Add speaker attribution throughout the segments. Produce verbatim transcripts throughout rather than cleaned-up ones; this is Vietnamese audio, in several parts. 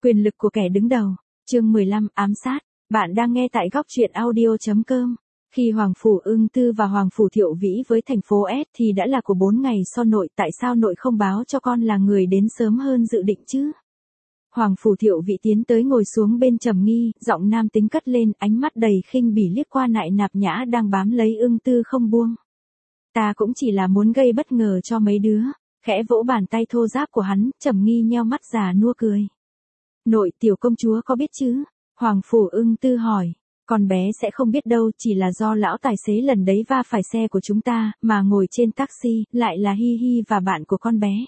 Speaker 1: Quyền lực của kẻ đứng đầu. Chương mười lăm, ám sát. Bạn đang nghe tại góc truyện audio chấm com. Khi Hoàng Phủ Ưng Tư và Hoàng Phủ Thiệu Vĩ với thành phố S thì đã là của bốn ngày sau nội, tại sao nội không báo cho con là người đến sớm hơn dự định chứ? Hoàng Phủ Thiệu Vĩ tiến tới ngồi xuống bên Trầm Nghi, giọng nam tính cất lên, ánh mắt đầy khinh bỉ liếc qua Nại Nạp Nhã đang bám lấy Ưng Tư không buông. Ta cũng chỉ là muốn gây bất ngờ cho mấy đứa. Khẽ vỗ bàn tay thô ráp của hắn, Trầm Nghi nheo mắt già nua cười. Nội, tiểu công chúa có biết chứ? Hoàng Phủ Ưng Tư hỏi. Con bé sẽ không biết đâu, chỉ là do lão tài xế lần đấy va phải xe của chúng ta, mà ngồi trên taxi, lại là Hi Hi và bạn của con bé.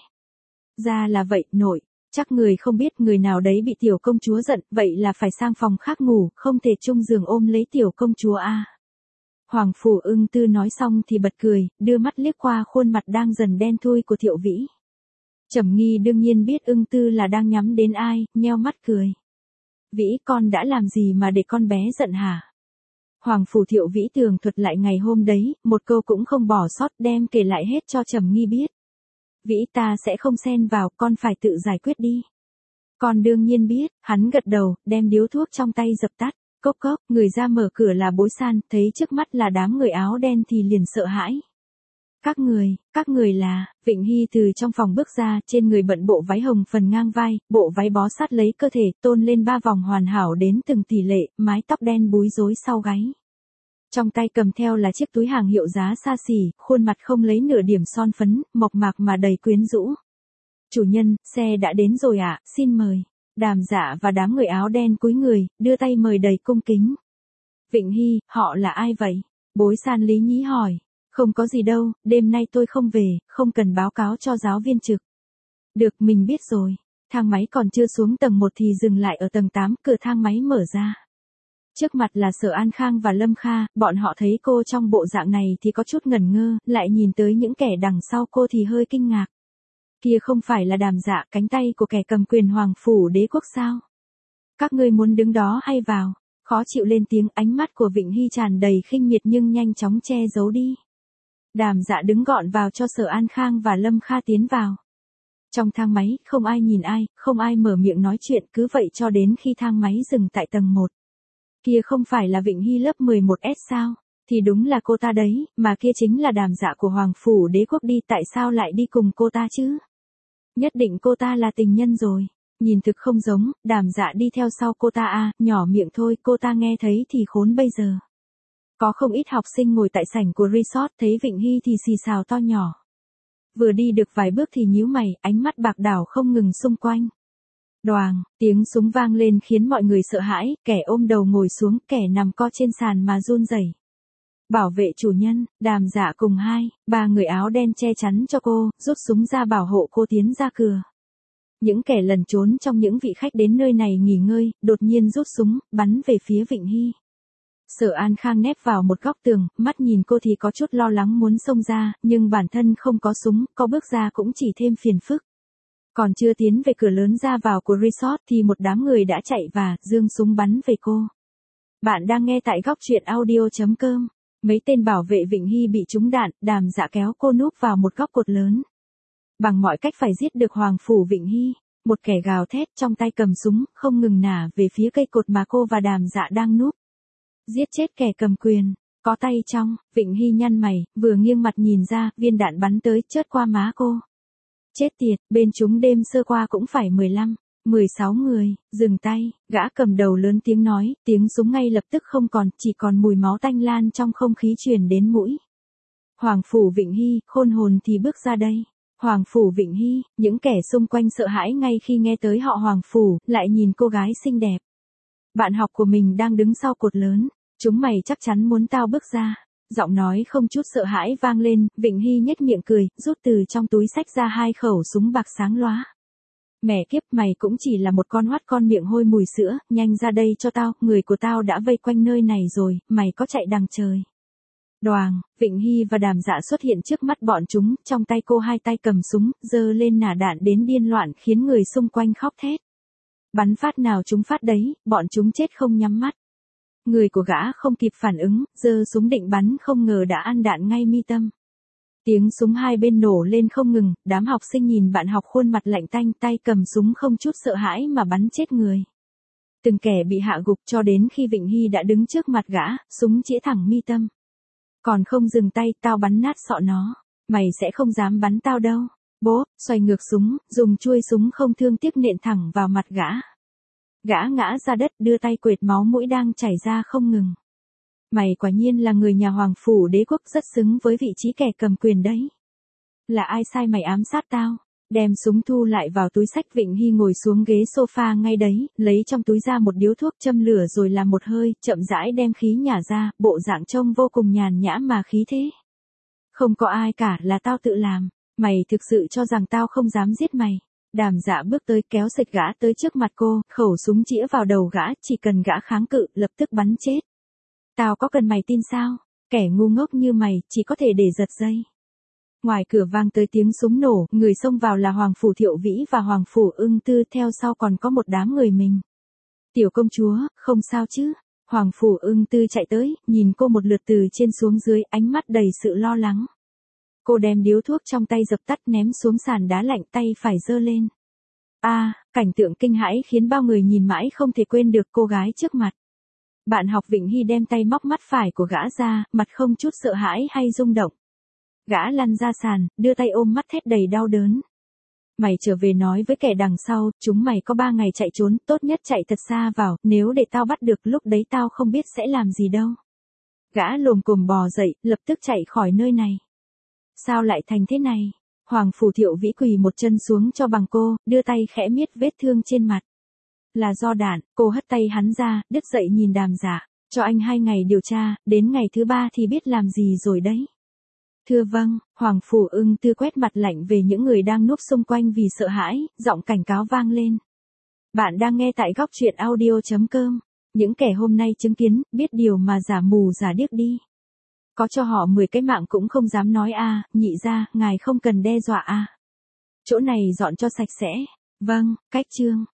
Speaker 1: Ra là vậy, nội. Chắc người không biết người nào đấy bị tiểu công chúa giận, vậy là phải sang phòng khác ngủ, không thể chung giường ôm lấy tiểu công chúa à. Hoàng Phủ Ưng Tư nói xong thì bật cười, đưa mắt liếc qua khuôn mặt đang dần đen thui của Thiệu Vĩ. Trầm Nghi đương nhiên biết Ưng Tư là đang nhắm đến ai, nheo mắt cười. Vĩ, con đã làm gì mà để con bé giận hả? Hoàng Phủ Thiệu Vĩ tường thuật lại ngày hôm đấy, một câu cũng không bỏ sót, đem kể lại hết cho Trầm Nghi biết. Vĩ, ta sẽ không xen vào, con phải tự giải quyết đi. Con đương nhiên biết, hắn gật đầu, đem điếu thuốc trong tay dập tắt. Cốc cốc, người ra mở cửa là Bối San, thấy trước mắt là đám người áo đen thì liền sợ hãi. Các người, các người là, Vịnh Hy từ trong phòng bước ra, trên người bận bộ váy hồng phần ngang vai, bộ váy bó sát lấy cơ thể, tôn lên ba vòng hoàn hảo đến từng tỷ lệ, mái tóc đen búi rối sau gáy. Trong tay cầm theo là chiếc túi hàng hiệu giá xa xỉ, khuôn mặt không lấy nửa điểm son phấn, mộc mạc mà đầy quyến rũ. Chủ nhân, xe đã đến rồi ạ, xin mời. Đàm Dạ và đám người áo đen cúi người, đưa tay mời đầy cung kính. Vịnh Hy, họ là ai vậy? Bối San lý nhí hỏi. Không có gì đâu, đêm nay tôi không về, không cần báo cáo cho giáo viên trực. Được, mình biết rồi. Thang máy còn chưa xuống tầng một thì dừng lại ở tầng tám, cửa thang máy mở ra. Trước mặt là Sở An Khang và Lâm Kha, bọn họ thấy cô trong bộ dạng này thì có chút ngẩn ngơ, lại nhìn tới những kẻ đằng sau cô thì hơi kinh ngạc. Kia không phải là Đàm Dạ, cánh tay của kẻ cầm quyền Hoàng Phủ Đế Quốc sao? Các ngươi muốn đứng đó hay vào? Khó chịu lên tiếng, ánh mắt của Vịnh Hy tràn đầy khinh miệt nhưng nhanh chóng che giấu đi. Đàm Dạ đứng gọn vào cho Sở An Khang và Lâm Kha tiến vào. Trong thang máy, không ai nhìn ai, không ai mở miệng nói chuyện, cứ vậy cho đến khi thang máy dừng tại tầng một. Kia không phải là Vịnh Hy lớp mười một S sao? Thì đúng là cô ta đấy, mà kia chính là Đàm Dạ của Hoàng Phủ Đế Quốc đi, tại sao lại đi cùng cô ta chứ? Nhất định cô ta là tình nhân rồi. Nhìn thực không giống, Đàm Dạ đi theo sau cô ta à, nhỏ miệng thôi, cô ta nghe thấy thì khốn bây giờ. Có không ít học sinh ngồi tại sảnh của resort, thấy Vịnh Hy thì xì xào to nhỏ. Vừa đi được vài bước thì nhíu mày, ánh mắt bạc đảo không ngừng xung quanh. Đoàng, tiếng súng vang lên khiến mọi người sợ hãi, kẻ ôm đầu ngồi xuống, kẻ nằm co trên sàn mà run rẩy. Bảo vệ chủ nhân, Đàm Dạ cùng hai, ba người áo đen che chắn cho cô, rút súng ra bảo hộ cô tiến ra cửa. Những kẻ lẩn trốn trong những vị khách đến nơi này nghỉ ngơi, đột nhiên rút súng, bắn về phía Vịnh Hy. Sở An Khang nép vào một góc tường, mắt nhìn cô thì có chút lo lắng muốn xông ra, nhưng bản thân không có súng, có bước ra cũng chỉ thêm phiền phức. Còn chưa tiến về cửa lớn ra vào của resort thì một đám người đã chạy và giương súng bắn về cô. Bạn đang nghe tại góc truyện audio chấm com. Mấy tên bảo vệ Vịnh Hy bị trúng đạn, Đàm Dạ kéo cô núp vào một góc cột lớn. Bằng mọi cách phải giết được Hoàng Phủ Vịnh Hy, một kẻ gào thét trong tay cầm súng, không ngừng nả về phía cây cột mà cô và Đàm Dạ đang núp. Giết chết kẻ cầm quyền, có tay trong, Vịnh Hy nhăn mày, vừa nghiêng mặt nhìn ra, viên đạn bắn tới, chớt qua má cô. Chết tiệt, bên chúng đêm sơ qua cũng phải mười lăm, mười sáu người, dừng tay, gã cầm đầu lớn tiếng nói, tiếng súng ngay lập tức không còn, chỉ còn mùi máu tanh lan trong không khí truyền đến mũi. Hoàng Phủ Vịnh Hy, khôn hồn thì bước ra đây. Hoàng Phủ Vịnh Hy, những kẻ xung quanh sợ hãi ngay khi nghe tới họ Hoàng Phủ, lại nhìn cô gái xinh đẹp. Bạn học của mình đang đứng sau cột lớn, chúng mày chắc chắn muốn tao bước ra. Giọng nói không chút sợ hãi vang lên, Vịnh Hy nhếch miệng cười, rút từ trong túi xách ra hai khẩu súng bạc sáng lóa. Mẹ kiếp, mày cũng chỉ là một con hoắt con miệng hôi mùi sữa, nhanh ra đây cho tao, người của tao đã vây quanh nơi này rồi, mày có chạy đằng trời. Đoàng, Vịnh Hy và Đàm Dạ xuất hiện trước mắt bọn chúng, trong tay cô hai tay cầm súng, giơ lên nả đạn đến điên loạn khiến người xung quanh khóc thét. Bắn phát nào chúng phát đấy, bọn chúng chết không nhắm mắt. Người của gã không kịp phản ứng, giơ súng định bắn không ngờ đã ăn đạn ngay mi tâm. Tiếng súng hai bên nổ lên không ngừng, đám học sinh nhìn bạn học khuôn mặt lạnh tanh, tay cầm súng không chút sợ hãi mà bắn chết người. Từng kẻ bị hạ gục cho đến khi Vịnh Hy đã đứng trước mặt gã, súng chĩa thẳng mi tâm. Còn không dừng tay, tao bắn nát sọ nó. Mày sẽ không dám bắn tao đâu. Bố, xoay ngược súng, dùng chuôi súng không thương tiếc nện thẳng vào mặt gã. Gã ngã ra đất, đưa tay quệt máu mũi đang chảy ra không ngừng. Mày quả nhiên là người nhà Hoàng Phủ Đế Quốc, rất xứng với vị trí kẻ cầm quyền đấy. Là ai sai mày ám sát tao? Đem súng thu lại vào túi xách. Vịnh Hy ngồi xuống ghế sofa ngay đấy, lấy trong túi ra một điếu thuốc, châm lửa rồi làm một hơi, chậm rãi đem khí nhả ra, bộ dạng trông vô cùng nhàn nhã mà khí thế. Không có ai cả, là tao tự làm. Mày thực sự cho rằng tao không dám giết mày? Đàm Dạ bước tới, kéo sệt gã tới trước mặt cô, khẩu súng chĩa vào đầu gã, chỉ cần gã kháng cự, lập tức bắn chết. Tao có cần mày tin sao? Kẻ ngu ngốc như mày, chỉ có thể để giật dây. Ngoài cửa vang tới tiếng súng nổ, người xông vào là Hoàng Phủ Thiệu Vĩ và Hoàng Phủ Ưng Tư, theo sau còn có một đám người mình. Tiểu công chúa, không sao chứ? Hoàng Phủ Ưng Tư chạy tới, nhìn cô một lượt từ trên xuống dưới, ánh mắt đầy sự lo lắng. Cô đem điếu thuốc trong tay dập tắt, ném xuống sàn đá lạnh, tay phải giơ lên. A, à, cảnh tượng kinh hãi khiến bao người nhìn mãi không thể quên được cô gái trước mặt. Bạn học Vịnh Hy đem tay móc mắt phải của gã ra, mặt không chút sợ hãi hay rung động. Gã lăn ra sàn, đưa tay ôm mắt thét đầy đau đớn. Mày trở về nói với kẻ đằng sau, chúng mày có ba ngày chạy trốn, tốt nhất chạy thật xa vào, nếu để tao bắt được lúc đấy tao không biết sẽ làm gì đâu. Gã lồm cồm bò dậy, lập tức chạy khỏi nơi này. Sao lại thành thế này? Hoàng Phủ Thiệu Vĩ quỳ một chân xuống cho bằng cô, đưa tay khẽ miết vết thương trên mặt. Là do đạn. Cô hất tay hắn ra, đứt dậy nhìn Đàm Dạ. Cho anh hai ngày điều tra, đến ngày thứ ba thì biết làm gì rồi đấy. Thưa vâng. Hoàng Phủ Ưng Tư quét mặt lạnh về những người đang núp xung quanh vì sợ hãi, giọng cảnh cáo vang lên. Bạn đang nghe tại góc truyện audio chấm com. Những kẻ hôm nay chứng kiến, biết điều mà giả mù giả điếc đi. Có cho họ mười cái mạng cũng không dám nói a, nhị ra, ngài không cần đe dọa a. Chỗ này dọn cho sạch sẽ. Vâng, cách chương.